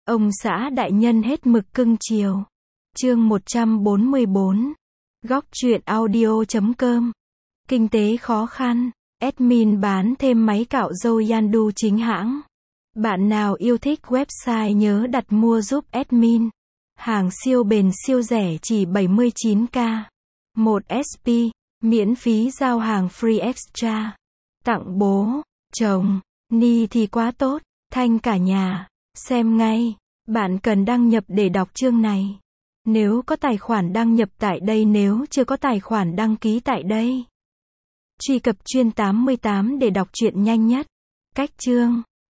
Ông xã đại nhân hết mực cưng chiều. Chương 144. Góc truyện audio.com. Kinh tế khó khăn. Admin bán thêm máy cạo râu Yandu chính hãng. Bạn nào yêu thích website nhớ đặt mua giúp admin. Hàng siêu bền siêu rẻ chỉ 79k. 1 SP. Miễn phí giao hàng free extra. Tặng bố, chồng, ni thì quá tốt. Thanh cả nhà. Xem ngay. Bạn cần đăng nhập để đọc chương này. Nếu có tài khoản đăng nhập tại đây, nếu chưa có tài khoản đăng ký tại đây. Truy cập chuyên 88 để đọc truyện nhanh nhất. Cách chương.